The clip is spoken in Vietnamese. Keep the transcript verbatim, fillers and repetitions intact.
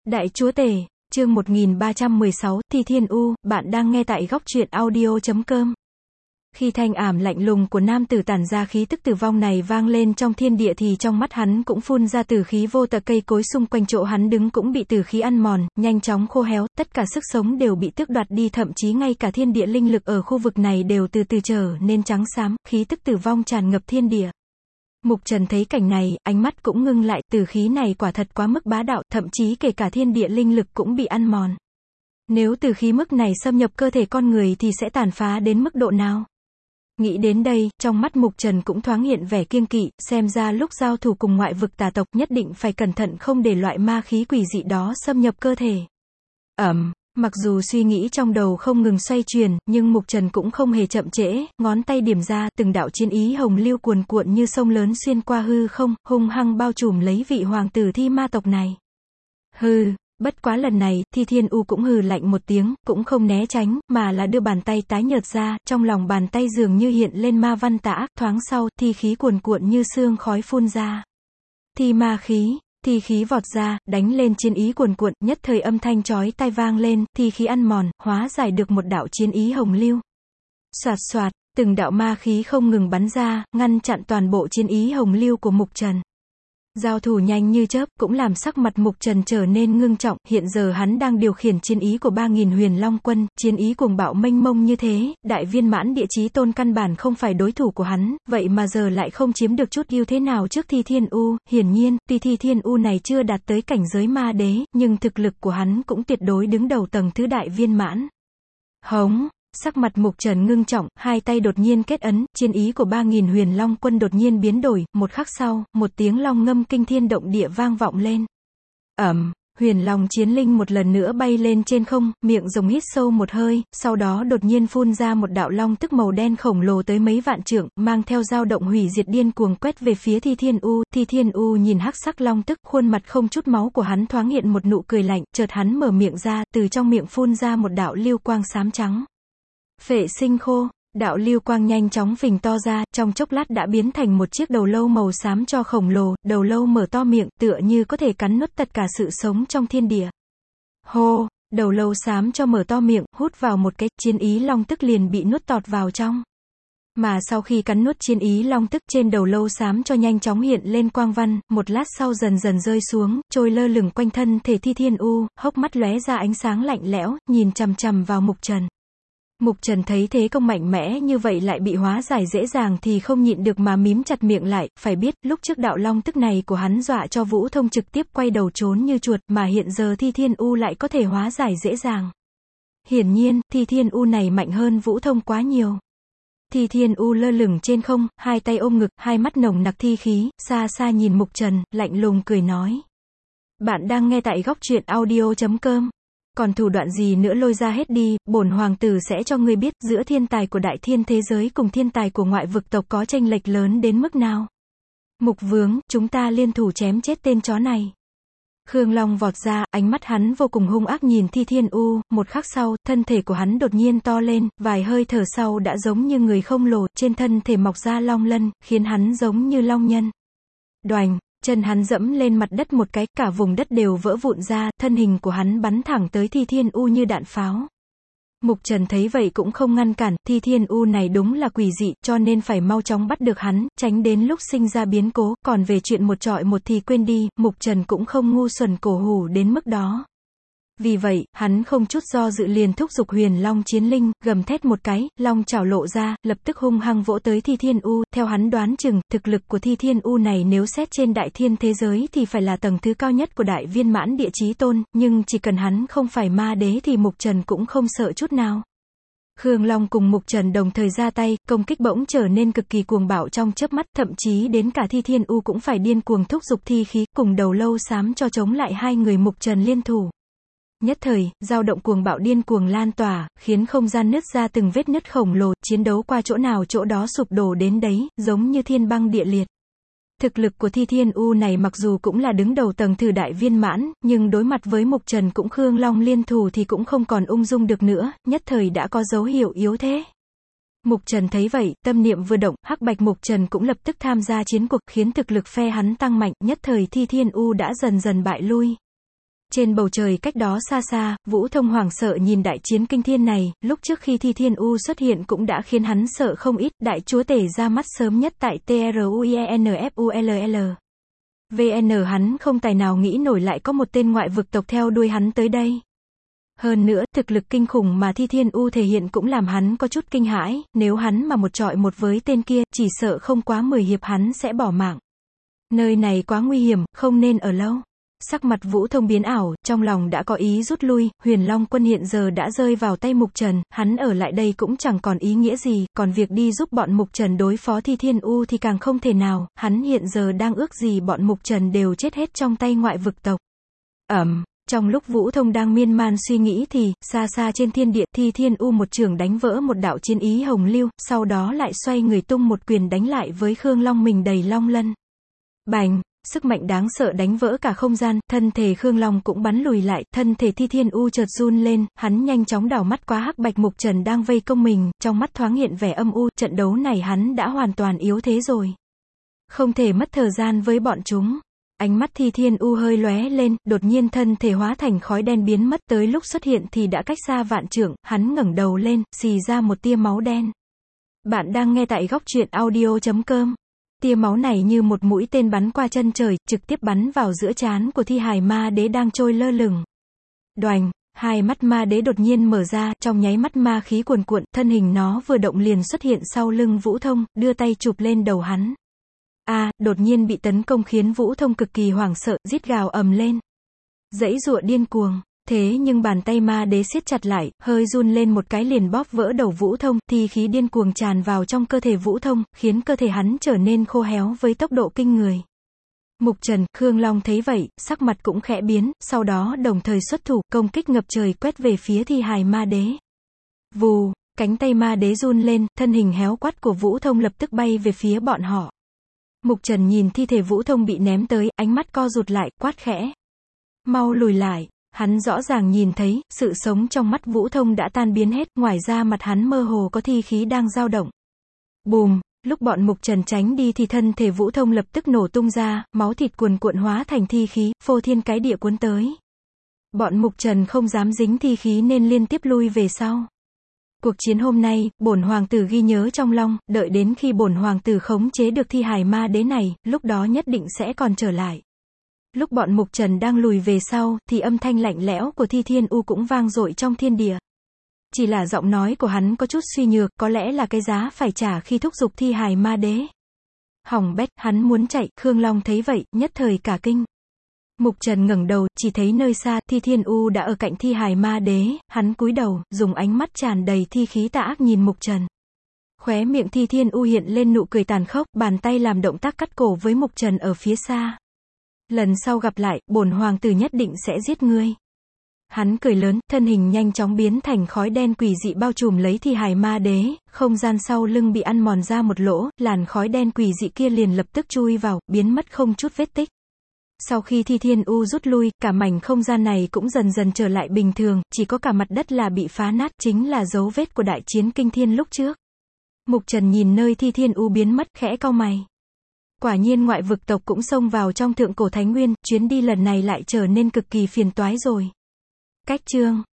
Đại Chúa Tể, chương một nghìn ba trăm mười sáu, Thi Thiên U, bạn đang nghe tại góc truyện audio chấm com. Khi thanh ảm lạnh lùng của nam tử tản ra khí tức tử vong này vang lên trong thiên địa thì trong mắt hắn cũng phun ra tử khí vô tận, cây cối xung quanh chỗ hắn đứng cũng bị tử khí ăn mòn, nhanh chóng khô héo, tất cả sức sống đều bị tước đoạt đi, thậm chí ngay cả thiên địa linh lực ở khu vực này đều từ từ trở nên trắng xám, khí tức tử vong tràn ngập thiên địa. Mục Trần thấy cảnh này, ánh mắt cũng ngưng lại, tử khí này quả thật quá mức bá đạo, thậm chí kể cả thiên địa linh lực cũng bị ăn mòn. Nếu tử khí mức này xâm nhập cơ thể con người thì sẽ tàn phá đến mức độ nào? Nghĩ đến đây, trong mắt Mục Trần cũng thoáng hiện vẻ kiêng kỵ, xem ra lúc giao thủ cùng ngoại vực tà tộc nhất định phải cẩn thận không để loại ma khí quỷ dị đó xâm nhập cơ thể. Ẩm. Mặc dù suy nghĩ trong đầu không ngừng xoay chuyển, nhưng Mục Trần cũng không hề chậm trễ, ngón tay điểm ra, từng đạo chiến ý hồng lưu cuồn cuộn như sông lớn xuyên qua hư không, hung hăng bao trùm lấy vị hoàng tử thi ma tộc này. Hừ, bất quá lần này, Thi Thiên U cũng hừ lạnh một tiếng, cũng không né tránh, mà là đưa bàn tay tái nhợt ra, trong lòng bàn tay dường như hiện lên ma văn tà ác, thoáng sau, thi khí cuồn cuộn như sương khói phun ra. Thi ma khí. Thi khí vọt ra, đánh lên chiến ý cuồn cuộn, nhất thời âm thanh chói tai vang lên, thi khí ăn mòn, hóa giải được một đạo chiến ý hồng lưu. Soạt soạt, từng đạo ma khí không ngừng bắn ra, ngăn chặn toàn bộ chiến ý hồng lưu của Mục Trần. Giao thủ nhanh như chớp, cũng làm sắc mặt Mục Trần trở nên ngưng trọng, hiện giờ hắn đang điều khiển chiến ý của ba nghìn huyền long quân, chiến ý cuồng bạo mênh mông như thế, đại viên mãn địa chí tôn căn bản không phải đối thủ của hắn, vậy mà giờ lại không chiếm được chút ưu thế nào trước Thi Thiên U, hiển nhiên, tuy Thi Thiên U này chưa đạt tới cảnh giới ma đế, nhưng thực lực của hắn cũng tuyệt đối đứng đầu tầng thứ đại viên mãn. Hống. Sắc mặt Mục Trần ngưng trọng, hai tay đột nhiên kết ấn, chiến ý của ba nghìn huyền long quân đột nhiên biến đổi, một khắc sau, một tiếng long ngâm kinh thiên động địa vang vọng lên. Ẩm, huyền long chiến linh một lần nữa bay lên trên không, miệng rồng hít sâu một hơi, sau đó đột nhiên phun ra một đạo long tức màu đen khổng lồ tới mấy vạn trượng, mang theo dao động hủy diệt điên cuồng quét về phía Thi Thiên U. Thi Thiên U nhìn hắc sắc long tức, khuôn mặt không chút máu của hắn thoáng hiện một nụ cười lạnh, chợt hắn mở miệng ra, từ trong miệng phun ra một đạo lưu quang xám trắng. Phệ sinh khô, đạo lưu quang nhanh chóng phình to ra, trong chốc lát đã biến thành một chiếc đầu lâu màu xám cho khổng lồ, đầu lâu mở to miệng, tựa như có thể cắn nuốt tất cả sự sống trong thiên địa. Hô, đầu lâu xám cho mở to miệng, hút vào một cái, chiến ý long tức liền bị nuốt tọt vào trong. Mà sau khi cắn nuốt chiến ý long tức, trên đầu lâu xám cho nhanh chóng hiện lên quang văn, một lát sau dần dần rơi xuống, trôi lơ lửng quanh thân thể Thi Thiên U, hốc mắt lóe ra ánh sáng lạnh lẽo, nhìn chằm chằm vào Mục Trần. Mục Trần thấy thế công mạnh mẽ như vậy lại bị hóa giải dễ dàng thì không nhịn được mà mím chặt miệng lại, phải biết, lúc trước đạo long tức này của hắn dọa cho Vũ Thông trực tiếp quay đầu trốn như chuột, mà hiện giờ Thi Thiên U lại có thể hóa giải dễ dàng. Hiển nhiên, Thi Thiên U này mạnh hơn Vũ Thông quá nhiều. Thi Thiên U lơ lửng trên không, hai tay ôm ngực, hai mắt nồng nặc thi khí, xa xa nhìn Mục Trần, lạnh lùng cười nói. Bạn đang nghe tại góc truyện audio chấm com. Còn thủ đoạn gì nữa lôi ra hết đi, bổn hoàng tử sẽ cho ngươi biết, giữa thiên tài của đại thiên thế giới cùng thiên tài của ngoại vực tộc có chênh lệch lớn đến mức nào. Mục Vướng, chúng ta liên thủ chém chết tên chó này. Khương Long vọt ra, ánh mắt hắn vô cùng hung ác nhìn Thi Thiên U, một khắc sau, thân thể của hắn đột nhiên to lên, vài hơi thở sau đã giống như người không lồ, trên thân thể mọc ra long lân, khiến hắn giống như long nhân. Đoành. Chân hắn dẫm lên mặt đất một cái, cả vùng đất đều vỡ vụn ra, thân hình của hắn bắn thẳng tới Thi Thiên U như đạn pháo. Mục Trần thấy vậy cũng không ngăn cản, Thi Thiên U này đúng là quỷ dị, cho nên phải mau chóng bắt được hắn, tránh đến lúc sinh ra biến cố, còn về chuyện một trọi một thì quên đi, Mục Trần cũng không ngu xuẩn cổ hủ đến mức đó. Vì vậy, hắn không chút do dự liền thúc giục huyền long chiến linh, gầm thét một cái, long chảo lộ ra, lập tức hung hăng vỗ tới Thi Thiên U, theo hắn đoán chừng, thực lực của Thi Thiên U này nếu xét trên đại thiên thế giới thì phải là tầng thứ cao nhất của đại viên mãn địa chí tôn, nhưng chỉ cần hắn không phải ma đế thì Mục Trần cũng không sợ chút nào. Khương Long cùng Mục Trần đồng thời ra tay, công kích bỗng trở nên cực kỳ cuồng bạo trong chớp mắt, thậm chí đến cả Thi Thiên U cũng phải điên cuồng thúc giục thi khí, cùng đầu lâu xám cho chống lại hai người Mục Trần liên thủ. Nhất thời, dao động cuồng bạo điên cuồng lan tỏa, khiến không gian nứt ra từng vết nứt khổng lồ, chiến đấu qua chỗ nào chỗ đó sụp đổ đến đấy, giống như thiên băng địa liệt. Thực lực của Thi Thiên U này mặc dù cũng là đứng đầu tầng thứ đại viên mãn, nhưng đối mặt với Mục Trần cũng Khương Long liên thủ thì cũng không còn ung dung được nữa, nhất thời đã có dấu hiệu yếu thế. Mục Trần thấy vậy, tâm niệm vừa động, hắc bạch Mục Trần cũng lập tức tham gia chiến cuộc, khiến thực lực phe hắn tăng mạnh, nhất thời Thi Thiên U đã dần dần bại lui. Trên bầu trời cách đó xa xa, Vũ Thông hoảng sợ nhìn đại chiến kinh thiên này, lúc trước khi Thi Thiên U xuất hiện cũng đã khiến hắn sợ không ít, đại chúa tể ra mắt sớm nhất tại TRUINFULL. vê en hắn không tài nào nghĩ nổi lại có một tên ngoại vực tộc theo đuôi hắn tới đây. Hơn nữa, thực lực kinh khủng mà Thi Thiên U thể hiện cũng làm hắn có chút kinh hãi, nếu hắn mà một trọi một với tên kia, chỉ sợ không quá mười hiệp hắn sẽ bỏ mạng. Nơi này quá nguy hiểm, không nên ở lâu. Sắc mặt Vũ Thông biến ảo, trong lòng đã có ý rút lui, Huyền Long quân hiện giờ đã rơi vào tay Mục Trần, hắn ở lại đây cũng chẳng còn ý nghĩa gì, còn việc đi giúp bọn Mục Trần đối phó Thi Thiên U thì càng không thể nào, hắn hiện giờ đang ước gì bọn Mục Trần đều chết hết trong tay ngoại vực tộc. Ẩm. Trong lúc Vũ Thông đang miên man suy nghĩ thì, xa xa trên thiên địa, Thi Thiên U một trường đánh vỡ một đạo chiến ý hồng lưu, sau đó lại xoay người tung một quyền đánh lại với Khương Long mình đầy long lân. Bành! Sức mạnh đáng sợ đánh vỡ cả không gian, thân thể Khương Long cũng bắn lùi lại, thân thể Thi Thiên U chợt run lên, hắn nhanh chóng đảo mắt qua hắc bạch Mục Trần đang vây công mình, trong mắt thoáng hiện vẻ âm u, trận đấu này hắn đã hoàn toàn yếu thế rồi. Không thể mất thời gian với bọn chúng. Ánh mắt Thi Thiên U hơi lóe lên, đột nhiên thân thể hóa thành khói đen biến mất, tới lúc xuất hiện thì đã cách xa vạn trượng, hắn ngẩng đầu lên, xì ra một tia máu đen. Bạn đang nghe tại góc truyện audio chấm com. Tia máu này như một mũi tên bắn qua chân trời, trực tiếp bắn vào giữa trán của thi hài ma đế đang trôi lơ lửng. Đoành, hai mắt ma đế đột nhiên mở ra, trong nháy mắt ma khí cuồn cuộn, thân hình nó vừa động liền xuất hiện sau lưng Vũ Thông, đưa tay chụp lên đầu hắn. A, à, đột nhiên bị tấn công khiến Vũ Thông cực kỳ hoảng sợ, rít gào ầm lên. Giãy giụa điên cuồng. Thế nhưng bàn tay ma đế siết chặt lại, hơi run lên một cái liền bóp vỡ đầu Vũ Thông, thi khí điên cuồng tràn vào trong cơ thể Vũ Thông, khiến cơ thể hắn trở nên khô héo với tốc độ kinh người. Mục Trần, Khương Long thấy vậy, sắc mặt cũng khẽ biến, sau đó đồng thời xuất thủ, công kích ngập trời quét về phía thi hài ma đế. Vù, cánh tay ma đế run lên, thân hình héo quắt của Vũ Thông lập tức bay về phía bọn họ. Mục Trần nhìn thi thể Vũ Thông bị ném tới, ánh mắt co rụt lại, quát khẽ. Mau lùi lại. Hắn rõ ràng nhìn thấy, sự sống trong mắt Vũ Thông đã tan biến hết, ngoài ra mặt hắn mơ hồ có thi khí đang dao động. Bùm, lúc bọn Mục Trần tránh đi thì thân thể Vũ Thông lập tức nổ tung ra, máu thịt cuồn cuộn hóa thành thi khí, phô thiên cái địa cuốn tới. Bọn Mục Trần không dám dính thi khí nên liên tiếp lui về sau. Cuộc chiến hôm nay, bổn hoàng tử ghi nhớ trong lòng, đợi đến khi bổn hoàng tử khống chế được thi hài ma đế này, lúc đó nhất định sẽ còn trở lại. Lúc bọn Mục Trần đang lùi về sau, thì âm thanh lạnh lẽo của Thi Thiên U cũng vang dội trong thiên địa. Chỉ là giọng nói của hắn có chút suy nhược, có lẽ là cái giá phải trả khi thúc giục thi hài ma đế. Hỏng bét, hắn muốn chạy, Khương Long thấy vậy, nhất thời cả kinh. Mục Trần ngẩng đầu, chỉ thấy nơi xa, Thi Thiên U đã ở cạnh thi hài ma đế, hắn cúi đầu, dùng ánh mắt tràn đầy thi khí tà ác nhìn Mục Trần. Khóe miệng Thi Thiên U hiện lên nụ cười tàn khốc, bàn tay làm động tác cắt cổ với Mục Trần ở phía xa. Lần sau gặp lại, bổn hoàng tử nhất định sẽ giết ngươi. Hắn cười lớn, thân hình nhanh chóng biến thành khói đen quỷ dị bao trùm lấy thi hài ma đế, không gian sau lưng bị ăn mòn ra một lỗ, làn khói đen quỷ dị kia liền lập tức chui vào, biến mất không chút vết tích. Sau khi Thi Thiên U rút lui, cả mảnh không gian này cũng dần dần trở lại bình thường, chỉ có cả mặt đất là bị phá nát, chính là dấu vết của đại chiến kinh thiên lúc trước. Mục Trần nhìn nơi Thi Thiên U biến mất, khẽ cau mày. Quả nhiên ngoại vực tộc cũng xông vào trong thượng cổ Thánh Nguyên, chuyến đi lần này lại trở nên cực kỳ phiền toái rồi. Cách chương